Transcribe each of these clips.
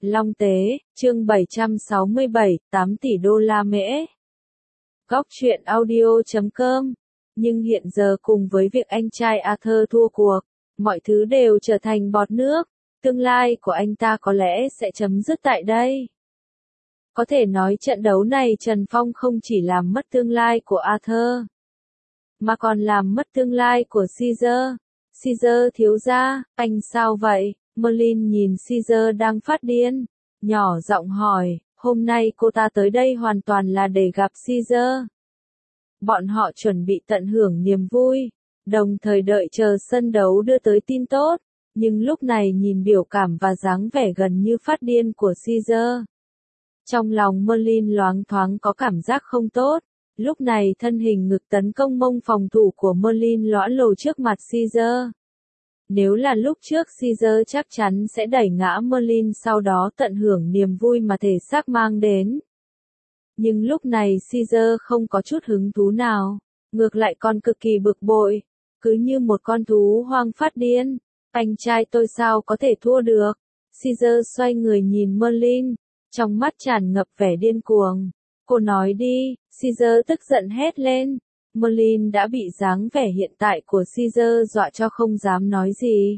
Long Tế, chương 767, 8 tỷ đô la mễ. Góc truyện audio.com. Nhưng hiện giờ cùng với việc anh trai Arthur thua cuộc, mọi thứ đều trở thành bọt nước, tương lai của anh ta có lẽ sẽ chấm dứt tại đây. Có thể nói trận đấu này Trần Phong không chỉ làm mất tương lai của Arthur, mà còn làm mất tương lai của Caesar. Caesar thiếu gia, anh sao vậy? Merlin nhìn Caesar đang phát điên, nhỏ giọng hỏi, hôm nay cô ta tới đây hoàn toàn là để gặp Caesar. Bọn họ chuẩn bị tận hưởng niềm vui, đồng thời đợi chờ sân đấu đưa tới tin tốt, nhưng lúc này nhìn biểu cảm và dáng vẻ gần như phát điên của Caesar, trong lòng Merlin loáng thoáng có cảm giác không tốt. Lúc này thân hình ngực tấn công mông phòng thủ của Merlin lõa lồ trước mặt Caesar. Nếu là lúc trước Caesar chắc chắn sẽ đẩy ngã Merlin sau đó tận hưởng niềm vui mà thể xác mang đến. Nhưng lúc này Caesar không có chút hứng thú nào, ngược lại còn cực kỳ bực bội, cứ như một con thú hoang phát điên. Anh trai tôi sao có thể thua được? Caesar xoay người nhìn Merlin, trong mắt tràn ngập vẻ điên cuồng. Cô nói đi, Caesar tức giận hét lên. Merlin đã bị dáng vẻ hiện tại của Caesar dọa cho không dám nói gì.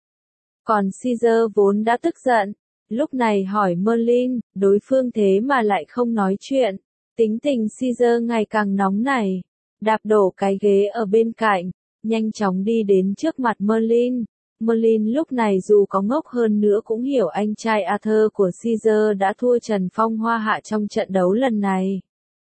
Còn Caesar vốn đã tức giận, lúc này hỏi Merlin, đối phương thế mà lại không nói chuyện. Tính tình Caesar ngày càng nóng nảy, đạp đổ cái ghế ở bên cạnh, nhanh chóng đi đến trước mặt Merlin. Merlin lúc này dù có ngốc hơn nữa cũng hiểu anh trai Arthur của Caesar đã thua Trần Phong Hoa Hạ trong trận đấu lần này.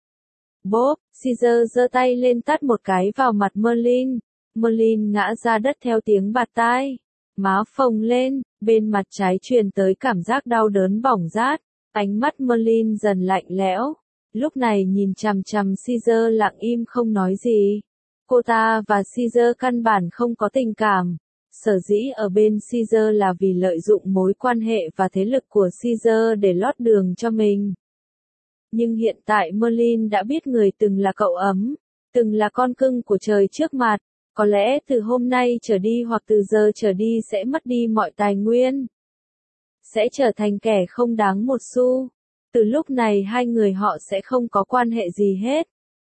Bốp, Caesar giơ tay lên tát một cái vào mặt Merlin. Merlin ngã ra đất theo tiếng bạt tai, má phồng lên, bên mặt trái truyền tới cảm giác đau đớn bỏng rát. Ánh mắt Merlin dần lạnh lẽo, lúc này nhìn chằm chằm Caesar lặng im không nói gì. Cô ta và Caesar căn bản không có tình cảm. Sở dĩ ở bên Caesar là vì lợi dụng mối quan hệ và thế lực của Caesar để lót đường cho mình. Nhưng hiện tại Merlin đã biết người từng là cậu ấm, từng là con cưng của trời trước mặt, có lẽ từ hôm nay trở đi hoặc từ giờ trở đi sẽ mất đi mọi tài nguyên. Sẽ trở thành kẻ không đáng một xu. Từ lúc này hai người họ sẽ không có quan hệ gì hết.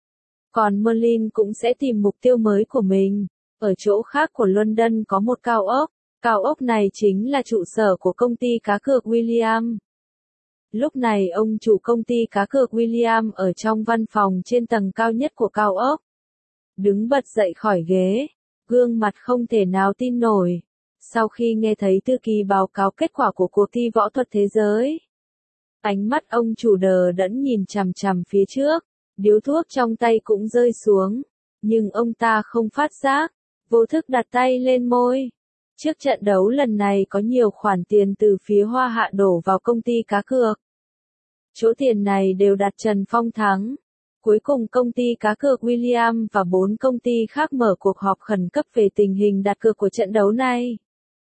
Còn Merlin cũng sẽ tìm mục tiêu mới của mình. Ở chỗ khác của London có một cao ốc này chính là trụ sở của công ty cá cược William. Lúc này ông chủ công ty cá cược William ở trong văn phòng trên tầng cao nhất của cao ốc. Đứng bật dậy khỏi ghế, gương mặt không thể nào tin nổi. Sau khi nghe thấy thư ký báo cáo kết quả của cuộc thi võ thuật thế giới, ánh mắt ông chủ đờ đẫn nhìn chằm chằm phía trước, điếu thuốc trong tay cũng rơi xuống. Nhưng ông ta không phát giác, vô thức đặt tay lên môi. Trước trận đấu lần này có nhiều khoản tiền từ phía Hoa Hạ đổ vào công ty cá cược. Chỗ tiền này đều đặt Trần Phong thắng. Cuối cùng công ty cá cược William và 4 công ty khác mở cuộc họp khẩn cấp về tình hình đặt cược của trận đấu này.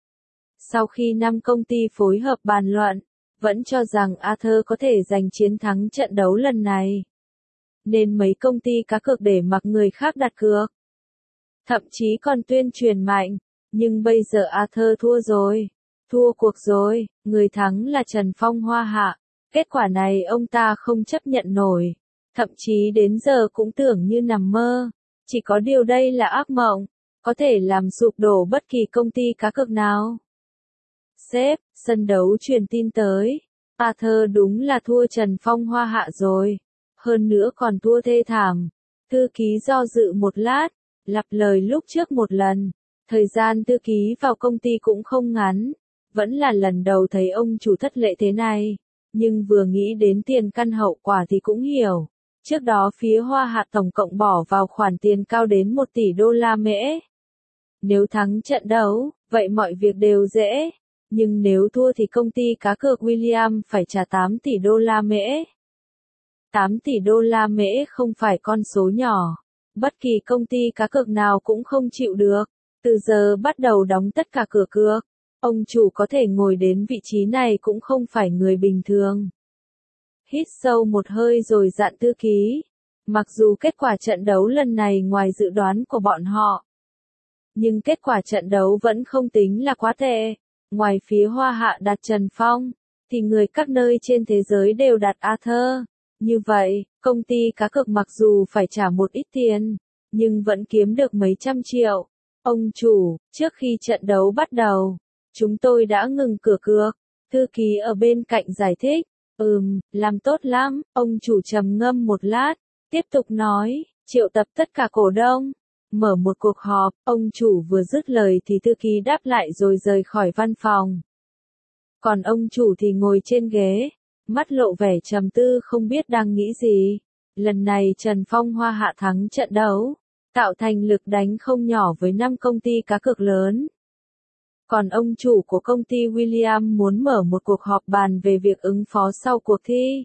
Sau khi 5 công ty phối hợp bàn luận, vẫn cho rằng Arthur có thể giành chiến thắng trận đấu lần này. Nên mấy công ty cá cược để mặc người khác đặt cược. Thậm chí còn tuyên truyền mạnh, nhưng bây giờ Arthur thua rồi. Thua cuộc rồi, người thắng là Trần Phong Hoa Hạ. Kết quả này ông ta không chấp nhận nổi. Thậm chí đến giờ cũng tưởng như nằm mơ. Chỉ có điều đây là ác mộng, có thể làm sụp đổ bất kỳ công ty cá cược nào. Sếp, sân đấu truyền tin tới. Arthur đúng là thua Trần Phong Hoa Hạ rồi. Hơn nữa còn thua thê thảm. Thư ký do dự một lát, lặp lời lúc trước một lần. Thời gian thư ký vào công ty cũng không ngắn. Vẫn là lần đầu thấy ông chủ thất lễ thế này. Nhưng vừa nghĩ đến tiền căn hậu quả thì cũng hiểu. Trước đó phía Hoa Hạ tổng cộng bỏ vào khoản tiền cao đến 1 tỷ đô la mễ. Nếu thắng trận đấu, vậy mọi việc đều dễ. Nhưng nếu thua thì công ty cá cược William phải trả 8 tỷ đô la mễ. 8 tỷ đô la mễ không phải con số nhỏ. Bất kỳ công ty cá cược nào cũng không chịu được. Từ giờ bắt đầu đóng tất cả cửa cược. Ông chủ có thể ngồi đến vị trí này cũng không phải người bình thường. Hít sâu một hơi rồi dặn thư ký. Mặc dù kết quả trận đấu lần này ngoài dự đoán của bọn họ, nhưng kết quả trận đấu vẫn không tính là quá tệ. Ngoài phía Hoa Hạ đặt Trần Phong, thì người các nơi trên thế giới đều đặt Arthur. Như vậy, công ty cá cược mặc dù phải trả một ít tiền, nhưng vẫn kiếm được mấy trăm triệu. Ông chủ, trước khi trận đấu bắt đầu, chúng tôi đã ngừng cửa cược. Thư ký ở bên cạnh giải thích. Làm tốt lắm, ông chủ trầm ngâm một lát, tiếp tục nói, triệu tập tất cả cổ đông. Mở một cuộc họp, ông chủ vừa dứt lời thì thư ký đáp lại rồi rời khỏi văn phòng. Còn ông chủ thì ngồi trên ghế, mắt lộ vẻ trầm tư không biết đang nghĩ gì. Lần này Trần Phong Hoa hạ thắng trận đấu, tạo thành lực đánh không nhỏ với 5 công ty cá cược lớn. Còn ông chủ của công ty William muốn mở một cuộc họp bàn về việc ứng phó sau cuộc thi.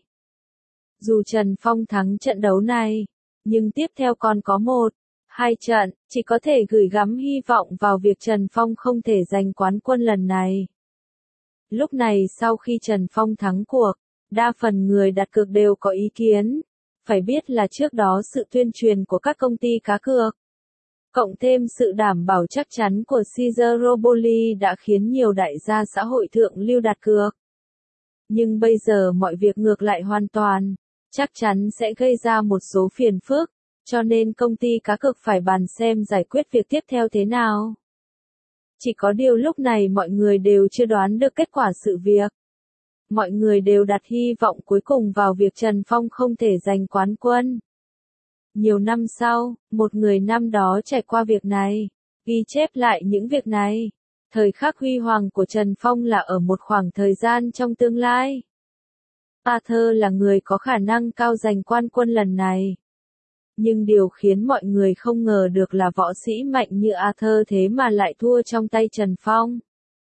Dù Trần Phong thắng trận đấu này, nhưng tiếp theo còn có 1-2 trận, chỉ có thể gửi gắm hy vọng vào việc Trần Phong không thể giành quán quân lần này. Lúc này sau khi Trần Phong thắng cuộc, đa phần người đặt cược đều có ý kiến. Phải biết là trước đó sự tuyên truyền của các công ty cá cược, cộng thêm sự đảm bảo chắc chắn của Caesar Roboli đã khiến nhiều đại gia xã hội thượng lưu đặt cược. Nhưng bây giờ mọi việc ngược lại hoàn toàn, chắc chắn sẽ gây ra một số phiền phức, cho nên công ty cá cược phải bàn xem giải quyết việc tiếp theo thế nào. Chỉ có điều lúc này mọi người đều chưa đoán được kết quả sự việc. Mọi người đều đặt hy vọng cuối cùng vào việc Trần Phong không thể giành quán quân. Nhiều năm sau, một người năm đó trải qua việc này, ghi chép lại những việc này. Thời khắc huy hoàng của Trần Phong là ở một khoảng thời gian trong tương lai. Arthur là người có khả năng cao giành quán quân lần này. Nhưng điều khiến mọi người không ngờ được là võ sĩ mạnh như Arthur thế mà lại thua trong tay Trần Phong.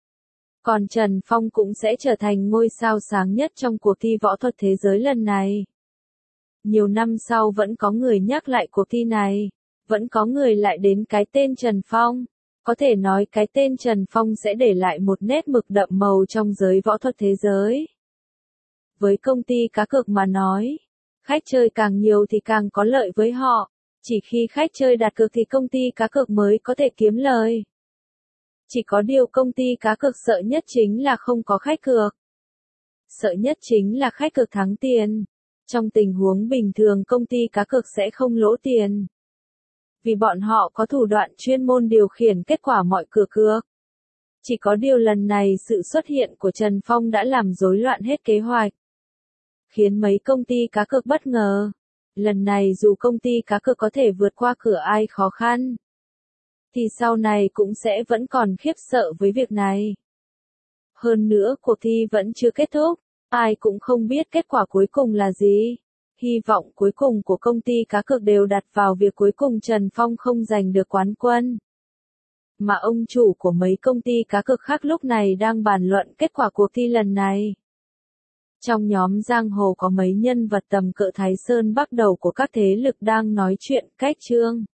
Còn Trần Phong cũng sẽ trở thành ngôi sao sáng nhất trong cuộc thi võ thuật thế giới lần này. Nhiều năm sau vẫn có người nhắc lại cuộc thi này, vẫn có người lại đến cái tên Trần Phong. Có thể nói cái tên Trần Phong sẽ để lại một nét mực đậm màu trong giới võ thuật thế giới. Với công ty cá cược mà nói, khách chơi càng nhiều thì càng có lợi với họ. Chỉ khi khách chơi đặt cược thì công ty cá cược mới có thể kiếm lời. Chỉ có điều công ty cá cược sợ nhất chính là không có khách cược. Sợ nhất chính là khách cược thắng tiền. Trong tình huống bình thường công ty cá cược sẽ không lỗ tiền. Vì bọn họ có thủ đoạn chuyên môn điều khiển kết quả mọi cửa cược. Chỉ có điều lần này sự xuất hiện của Trần Phong đã làm rối loạn hết kế hoạch. Khiến mấy công ty cá cược bất ngờ. Lần này dù công ty cá cược có thể vượt qua cửa ải khó khăn, thì sau này cũng sẽ vẫn còn khiếp sợ với việc này. Hơn nữa cuộc thi vẫn chưa kết thúc, ai cũng không biết kết quả cuối cùng là gì. Hy vọng cuối cùng của công ty cá cược đều đặt vào việc cuối cùng Trần Phong không giành được quán quân. Mà ông chủ của mấy công ty cá cược khác lúc này đang bàn luận kết quả cuộc thi lần này. Trong nhóm giang hồ có mấy nhân vật tầm cỡ Thái Sơn Bắc đầu của các thế lực đang nói chuyện cách chương.